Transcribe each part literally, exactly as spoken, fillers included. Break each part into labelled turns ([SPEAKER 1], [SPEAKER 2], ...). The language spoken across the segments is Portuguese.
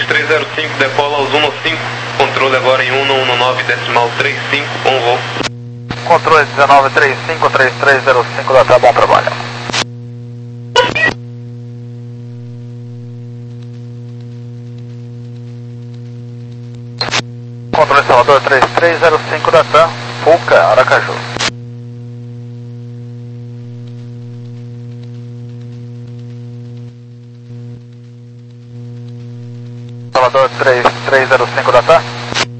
[SPEAKER 1] três três zero cinco, decola aos um cinco, controle agora em um um nove decimal trinta e cinco, on voo.
[SPEAKER 2] Controle dezenove trinta e cinco, três três zero cinco, dá bom trabalho. Controle Salvador três três zero cinco da TAM, Fuca, Aracaju. Salvador três três zero cinco da TAM.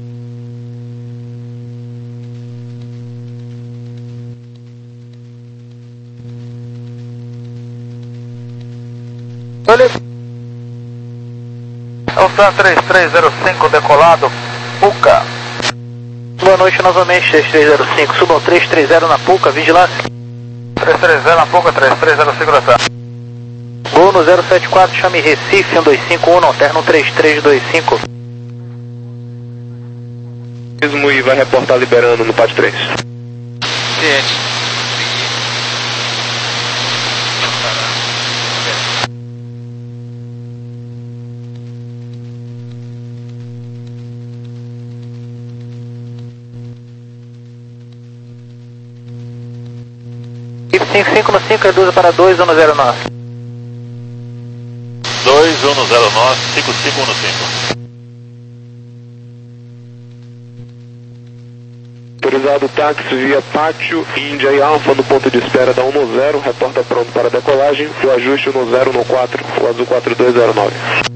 [SPEAKER 2] Alçan três três zero cinco decolado, Puca.
[SPEAKER 3] Boa noite novamente, três três zero cinco, subam três três zero na Puca, vigilância.
[SPEAKER 2] três três zero na Puca, três três zero cinco da TAM.
[SPEAKER 3] Gol no zero sete quatro, chame Recife, um dois cinco um, terno três três dois cinco.
[SPEAKER 1] Mesmo e vai reportar liberando no P A D três.
[SPEAKER 2] Ciente.
[SPEAKER 3] cinco cinco no cinco, reduza para dois um zero nove.
[SPEAKER 4] dois um zero nove, cinco cinco um cinco.
[SPEAKER 1] Autorizado táxi via Pátio, Índia e Alfa no ponto de espera da um zero, reporta pronto para decolagem, o ajuste no zero no quatro, o azul quatro dois zero nove.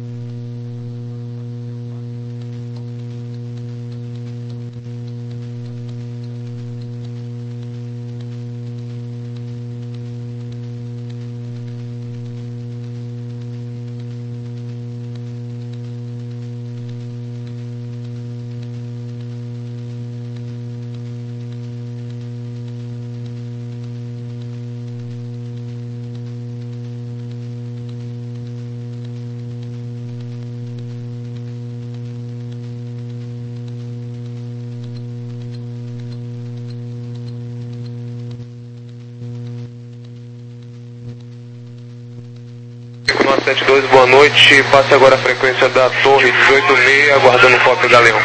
[SPEAKER 1] nove sete dois, boa noite, passe agora a frequência da Torre dezoito seis, aguardando o Foca Galeão.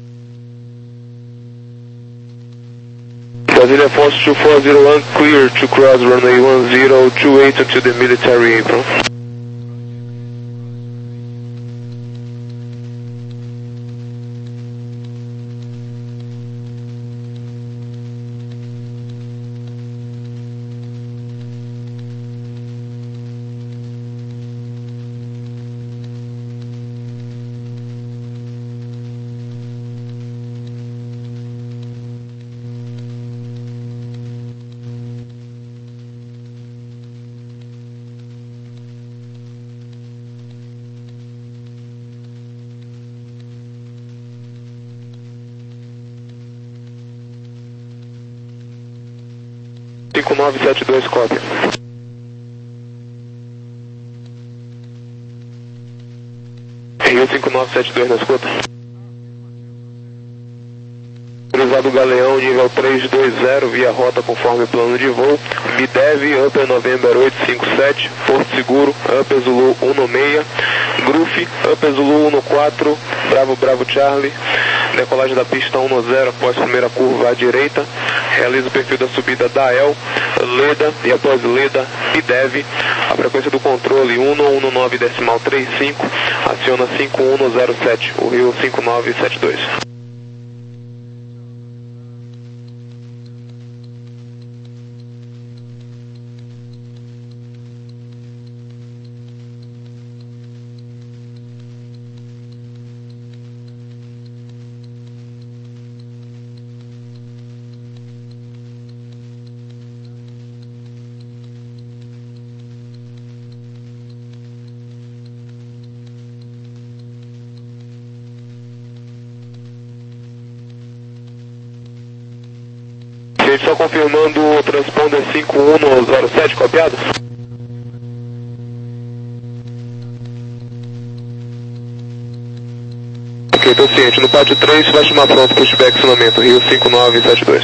[SPEAKER 1] Brasília Fox dois quatro zero um, clear to cross runway one zero two eight to the military apron. cinco nove sete dois, cópia. Rio cinco nove sete dois na escuta. Autorizado Galeão, nível três dois zero, via rota conforme plano de voo. B D E V, Upper November oito cinco sete, Porto Seguro, Upper Zulu um seis, Gruf, Upper Zulu um quatro, Bravo Bravo Charlie. Decolagem da pista um zero após primeira curva à direita. Realiza o perfil da subida da E L, Leda e após Leda, B D E V. A frequência do controle um um nove decimal trinta e cinco, aciona cinco um zero sete, o Rio cinco nove sete dois. Só confirmando o transponder cinco um zero sete, copiado? Ok, tô ciente. No pátio três, vai chamar pronto, pushback acionamento, Rio cinco nove sete dois.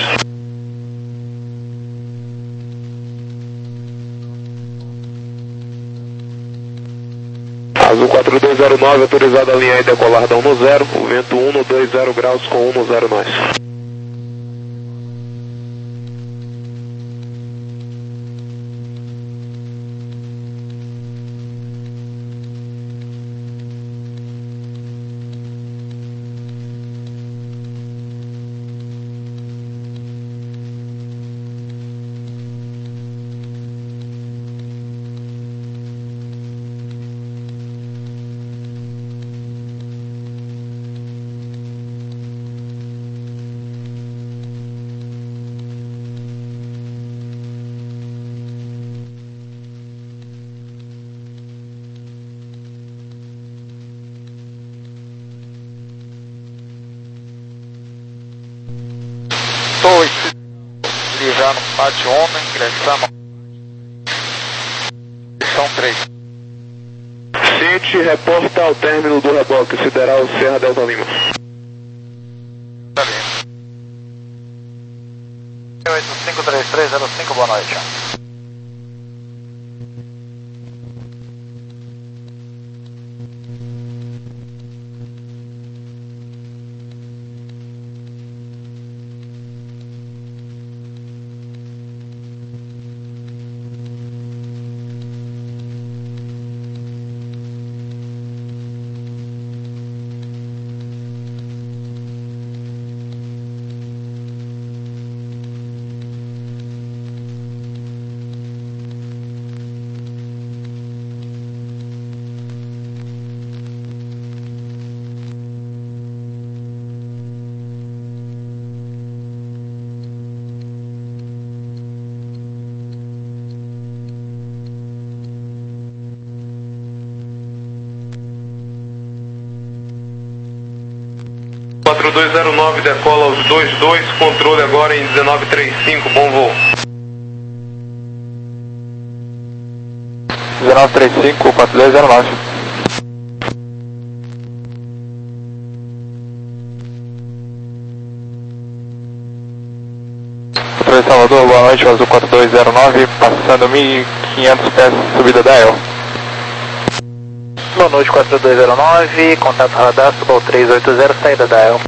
[SPEAKER 1] Azul quatro dois zero nove, autorizado a linha e decolar da um zero, o vento um dois zero graus com um zero nós.
[SPEAKER 2] dois, livrando Pátio Homem, ingressamos. São três.
[SPEAKER 1] Ciente, reporta ao término do reboque, sideral Serra Delta Lima.
[SPEAKER 2] oito cinco três três zero cinco, boa noite.
[SPEAKER 1] quatro dois zero nove, decola aos dois dois, controle agora em dezenove trinta e cinco, bom voo.
[SPEAKER 2] dezenove trinta e cinco, quatro dois zero nove. Controle Salvador, boa noite, Azul quatro dois zero nove, passando mil e quinhentos pés, subida da E L.
[SPEAKER 3] Boa noite, quatro dois zero nove, contato radar, suba ao três oito zero, saída da E L.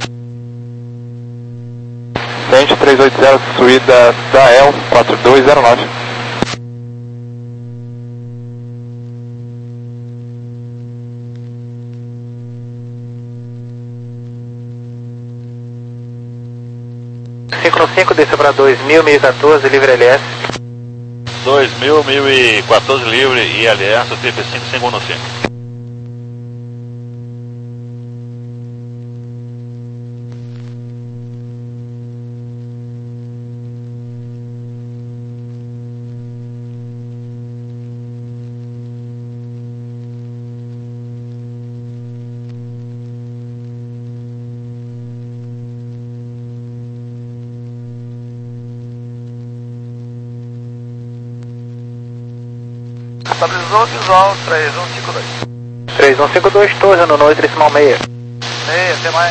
[SPEAKER 2] Ciente três oito zero, subida da E L, quatro dois zero nove.
[SPEAKER 3] cinco cinco, desça para dois mil, mil e quatorze, livre L S.
[SPEAKER 4] dois mil, mil e quatorze livre e L S, T P cinco cinco um cinco.
[SPEAKER 2] Estabilizou visual três um cinco dois.
[SPEAKER 3] três um cinco dois, torre no noite, decimal meia.
[SPEAKER 2] Meia, até mais.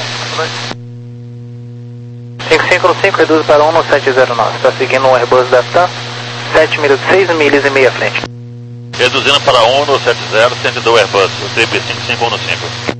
[SPEAKER 3] cinco cinco cinco, reduz para um sete zero nove. Está seguindo um Airbus da TAM, sete milhas, seis milhas e meia à frente.
[SPEAKER 4] Reduzindo para um no sete zero, cento e dois Airbus, o T P cinco cinco um cinco.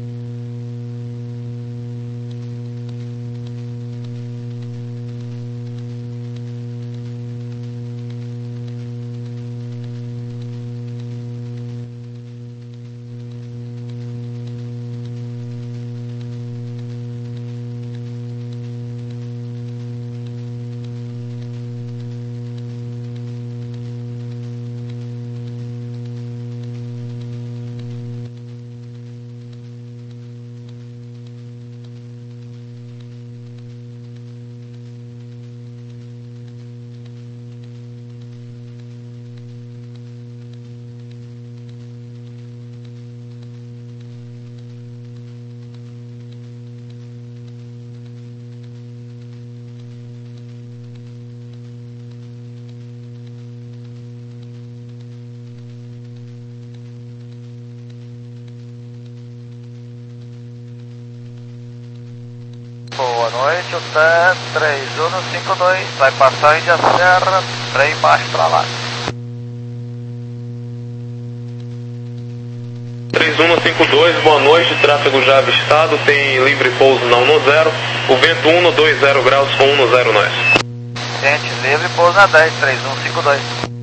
[SPEAKER 2] Boa noite, o T E três um cinco dois, vai passar Índia Serra, trem baixo para lá.
[SPEAKER 1] três três um cinco dois, boa noite, tráfego já avistado, tem livre pouso na um zero, o vento um dois zero graus com um zero nós.
[SPEAKER 2] Gente, livre pouso na dez, três um cinco dois.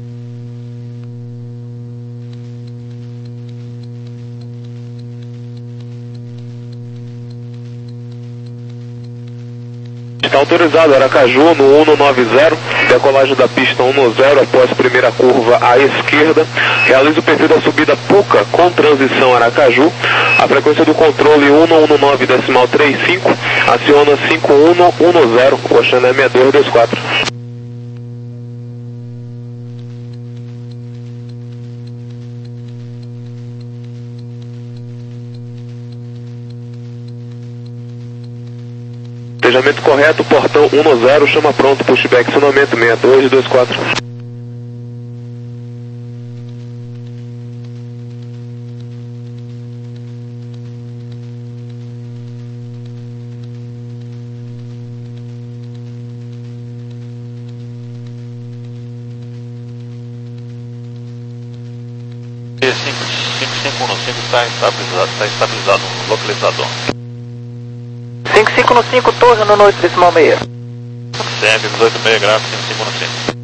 [SPEAKER 1] Está autorizado Aracaju no um nove zero, decolagem da pista um zero após primeira curva à esquerda, realiza o perfil da subida Puca com transição Aracaju, a frequência do controle um um nove decimal trinta e cinco, aciona cinco um um zero, o Oxané é seis dois dois quatro. Despejamento correto, portão um zero, chama pronto, pushback, acionamento seis dois dois quatro.
[SPEAKER 4] cinco cinco um cinco está estabilizado, está estabilizado no localizador.
[SPEAKER 3] cinco cinco no cinco, torre no noite decimal meia.
[SPEAKER 4] C M dezoito meia graus, cinco cinco no cinco.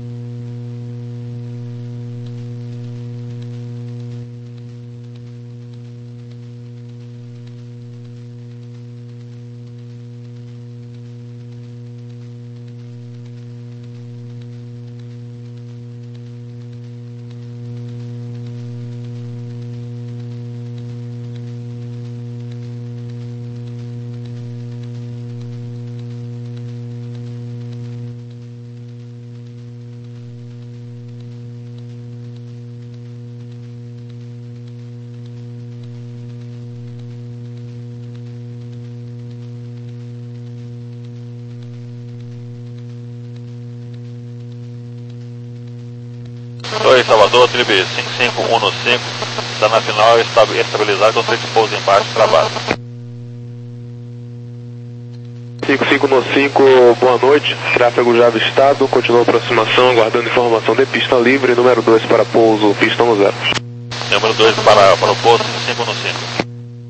[SPEAKER 4] Oi, Salvador, Tribe cinco cinco um no cinco, está na final estabilizado com três pousos embaixo, travado.
[SPEAKER 1] cinco cinco no cinco, boa noite, tráfego já avistado, continua a aproximação, aguardando informação de pista livre, número dois para pouso, pista um zero.
[SPEAKER 4] Número dois para, para o pouso, cinco cinco no cinco.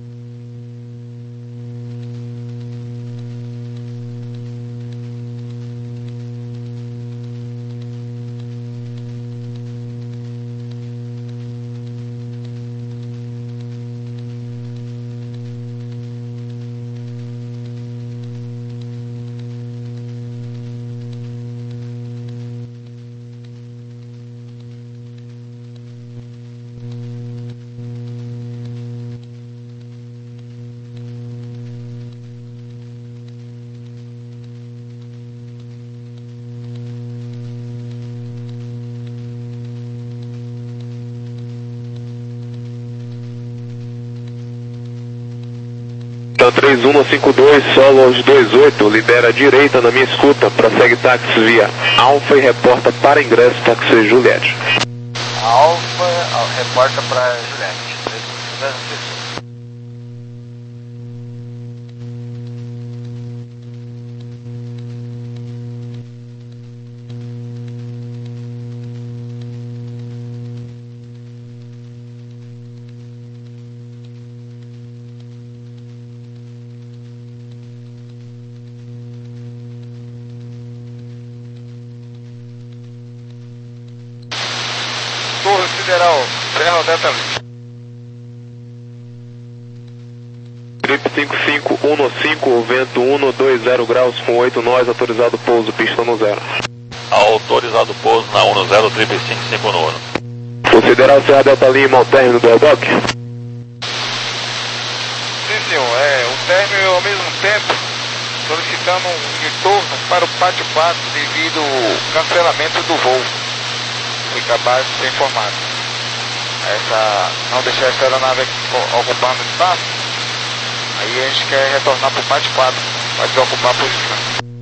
[SPEAKER 1] Então três um cinco dois, solo aos dois oito, libera a direita na minha escuta, prossegue táxi via Alfa e reporta para ingresso táxi Juliette.
[SPEAKER 2] Alfa, reporta para Juliette. Torre Federal, Serra Delta Leste.
[SPEAKER 1] Trip cinco cinco um no cinco, vento um dois zero graus com oito nós, autorizado pouso, pista no zero.
[SPEAKER 4] Autorizado pouso na um zero, Trip cinco cinco no um.
[SPEAKER 1] O Federal Serra Delta Lima ao término do Eldoc.
[SPEAKER 2] Sim, senhor, é, o término ao mesmo tempo solicitando um retorno para o pátio quatro devido ao cancelamento do voo. Fui capaz de ser informado. Essa, não deixar essa aeronave ocupando espaço, aí a gente quer retornar para o pátio quatro, para desocupar a posição.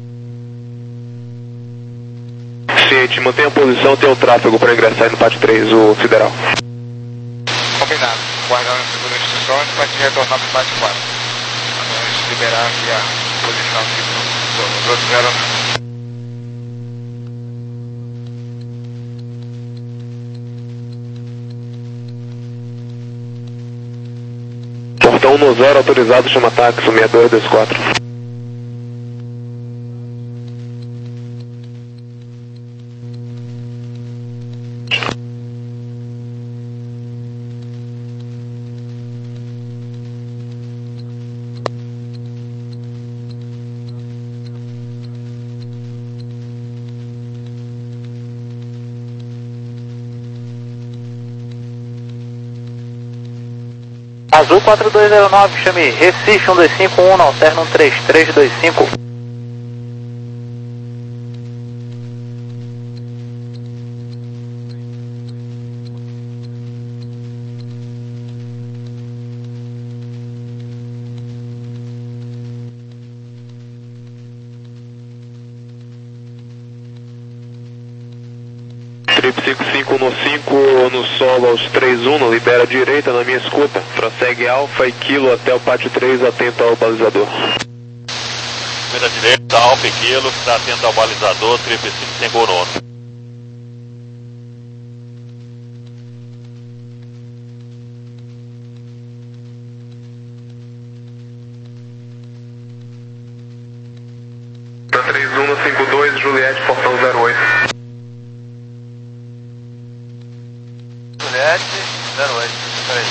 [SPEAKER 1] Ciente, mantenha a posição, tem o tráfego para ingressar no pátio três, o Federal.
[SPEAKER 2] Combinado, guardando as segundas instruções para te retornar para o pátio quatro. Vamos liberar aqui a posição dos outros aeronaves.
[SPEAKER 1] um zero, autorizado, chama táxi, seis dois dois quatro.
[SPEAKER 3] Azul quatro dois zero nove, chame Recife um dois cinco um, alterna um três três dois cinco.
[SPEAKER 1] Trip cinco cinco no cinco no solo aos três um, libera a direita na minha escuta. Prossegue Alfa e Kilo até o pátio três, atento ao balizador.
[SPEAKER 4] Primeira direita, Alfa e Kilo, está atento ao balizador, Trip cinco cinco no.
[SPEAKER 1] três um no cinco dois, Juliette, portão zero oito.
[SPEAKER 2] Juliette, zero oito, peraí.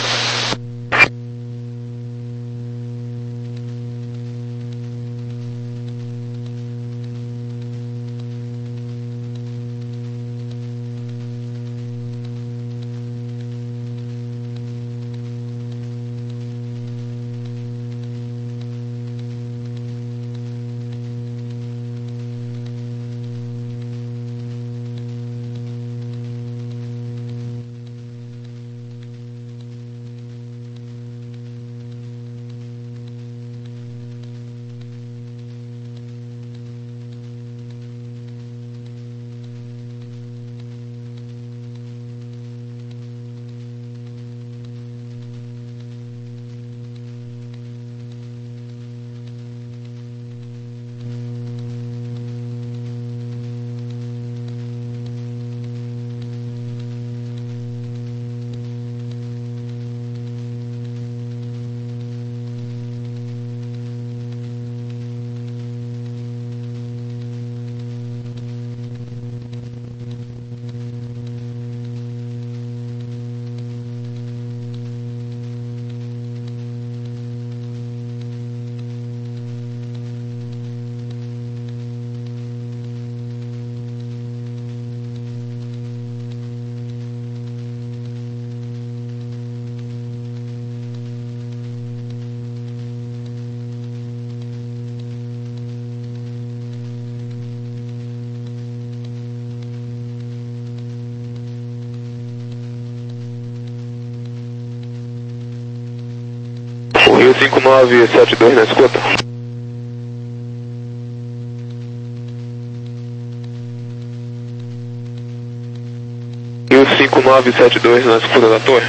[SPEAKER 1] Rio cinco nove sete dois na escuta. Rio cinco nove sete dois na escuta da torre.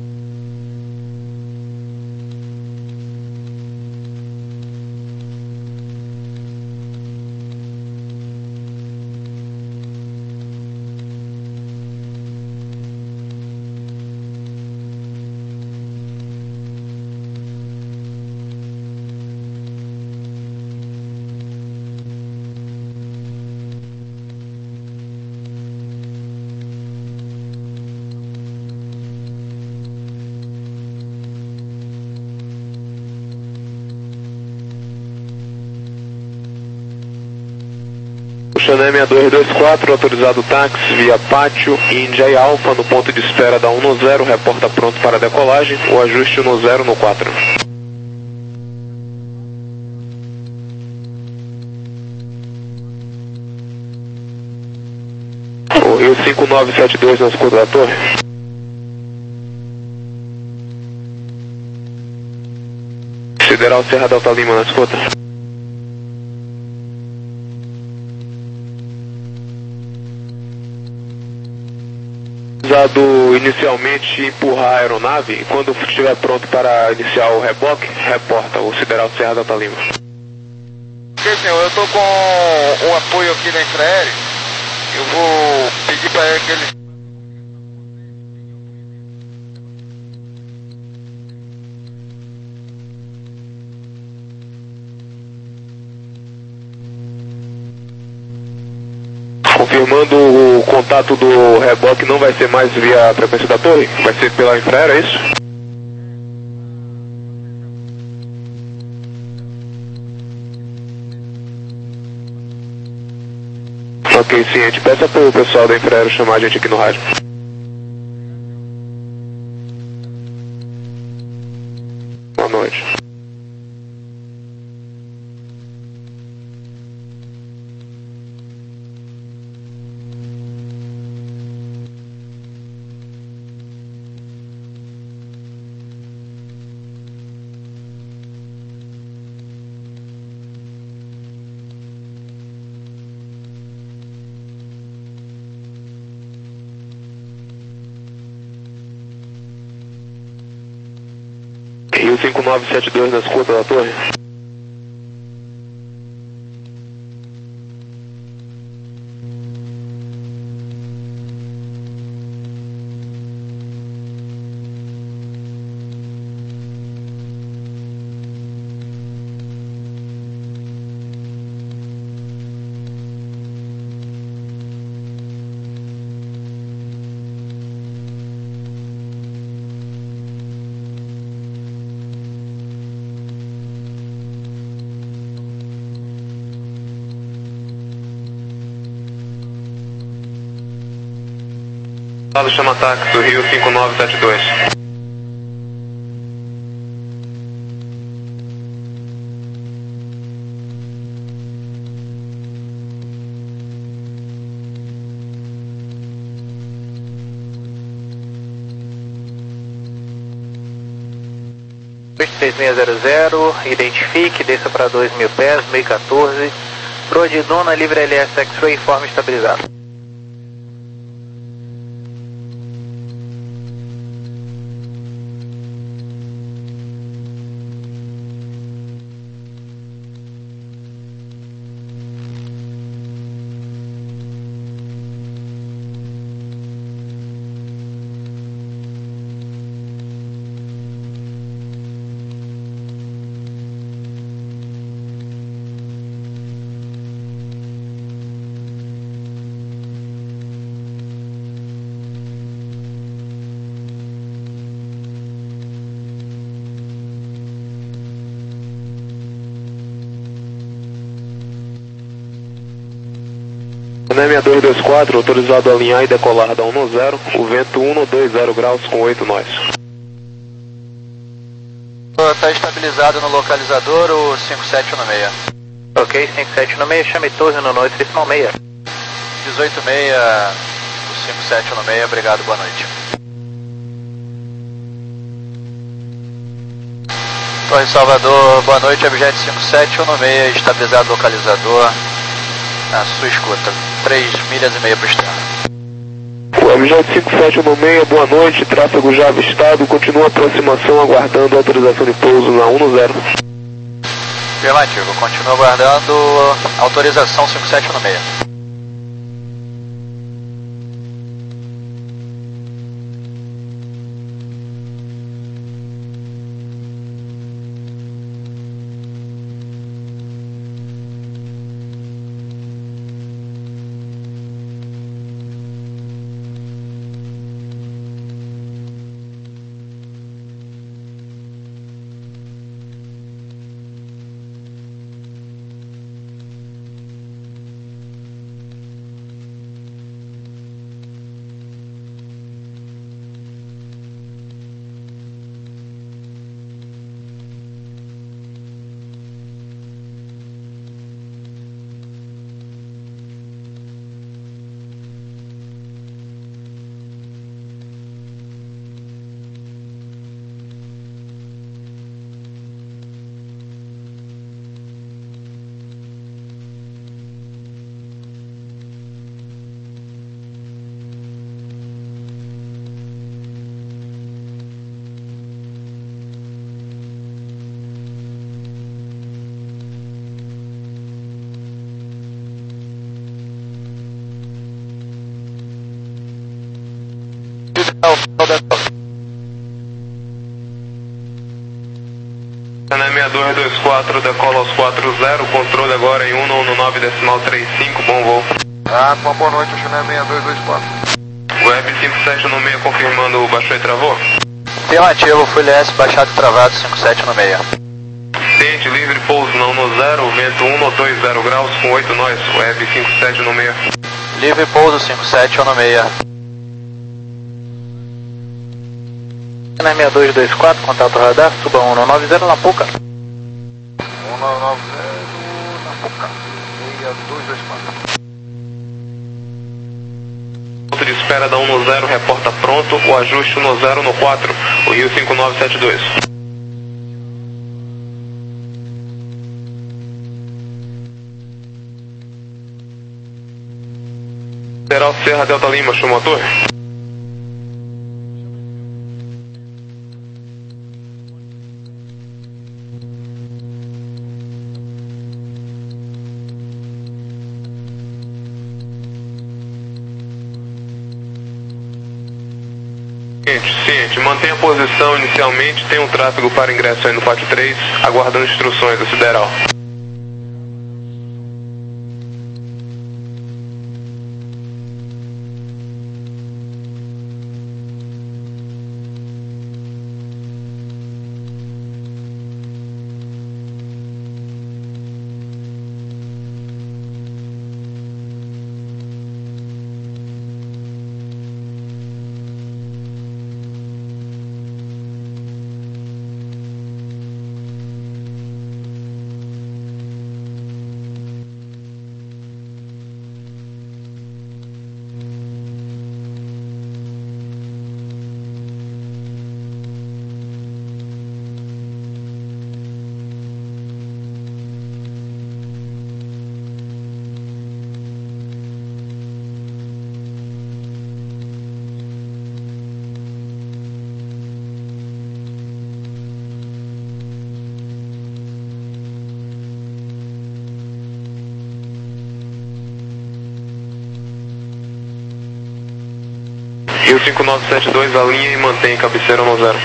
[SPEAKER 1] Xané seis dois dois quatro, autorizado táxi via Pátio, Índia e Alfa, no ponto de espera da um no zero, reporta pronto para decolagem, o ajuste um no zero no quatro. O Rio cinco nove sete dois na escuta da torre. Sideral Serra Delta Lima na escuta. Usado inicialmente empurrar a aeronave e quando estiver pronto para iniciar o reboque, reporta o Sideral Serra Delta Lima.
[SPEAKER 2] Ok, senhor, eu estou com o apoio aqui da Infraero. Eu vou pedir para ele que ele...
[SPEAKER 1] Confirmando, o contato do reboque não vai ser mais via a frequência da torre? Vai ser pela infraero, é isso? Ok, sim, a gente peça pro pessoal da infraero chamar a gente aqui no rádio. Boa noite. Rio cinco nove sete dois na escuta da torre. Chama táxi do Rio cinco nove sete dois.
[SPEAKER 3] dois três seis zero zero, identifique, desça para dois mil pés, meio quatorze, Road Dona, livre L S X-Ray, forma estabilizada.
[SPEAKER 1] N M dois dois quatro, autorizado a alinhar e decolar da um zero, o vento um dois zero graus com oito nós.
[SPEAKER 2] Está estabilizado no localizador o cinco sete um seis.
[SPEAKER 3] Ok, cinco sete um seis, chame torre no noite, decimal seis.
[SPEAKER 2] dezoito seis, o cinco sete um seis, obrigado, boa noite. Torre Salvador, boa noite, objeto cinco sete um seis, estabilizado localizador, na sua escuta, três milhas e meia para o externo.
[SPEAKER 1] Objeto cinco sete um seis, boa noite, tráfego já avistado, continua a aproximação aguardando autorização de pouso na um zero.
[SPEAKER 2] Afirmativo, continua aguardando autorização cinco sete um seis.
[SPEAKER 1] N M dois dois quatro, decola aos quatro zero, controle agora em um nove decimal trinta e cinco, bom voo.
[SPEAKER 2] Ah, uma boa noite, China seis dois dois quatro.
[SPEAKER 1] Web cinco sete no meio confirmando, baixou e travou?
[SPEAKER 3] Afirmativo, Folha S, baixado e travado, cinco sete no meio.
[SPEAKER 1] Ciente, livre, pouso não no zero, vento um no dois, zero graus, com oito nós, Web cinco sete no meio.
[SPEAKER 3] Livre, pouso cinco sete no meio. Na seis dois dois quatro, contato radar, suba um nove zero na Puca.
[SPEAKER 2] um nove zero na Puca, seis dois dois quatro.
[SPEAKER 1] Ponto de espera da um no zero, reporta pronto, o ajuste um no zero no quatro, o Rio cinco nove sete dois. Federal Serra Delta Lima, show motor. Ciente, mantenha a posição inicialmente, tem um tráfego para ingresso aí no pátio três, aguardando instruções da Sideral. Rio cinco nove sete dois, alinha e mantém cabeceira no zero.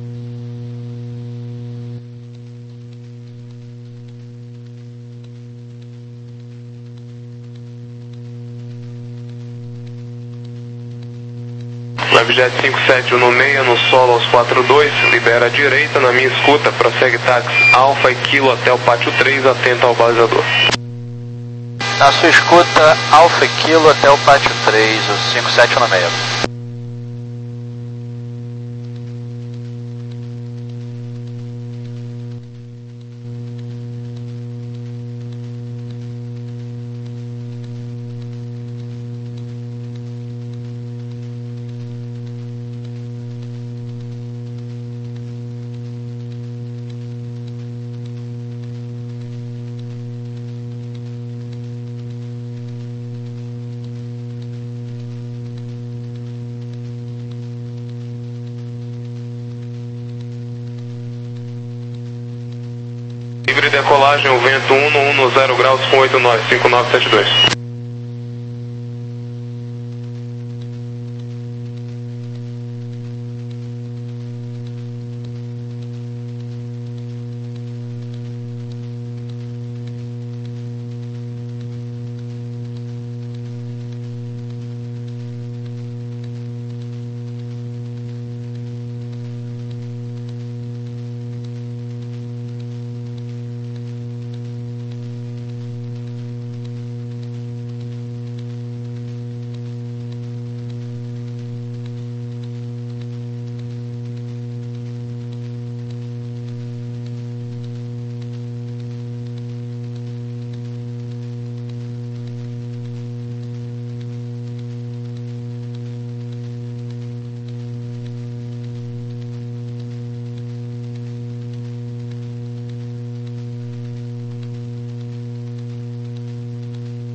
[SPEAKER 1] Webjet cinco sete um no meia, no solo aos quatro dois, libera a direita, na minha escuta, prossegue táxi Alfa e Kilo até o pátio três, atento ao balizador.
[SPEAKER 3] Na sua escuta, Alfa e Kilo até o pátio três, o cinco sete no meio.
[SPEAKER 1] Livre decolagem, o vento um no um no zero graus com oito nós, cinco nove sete dois.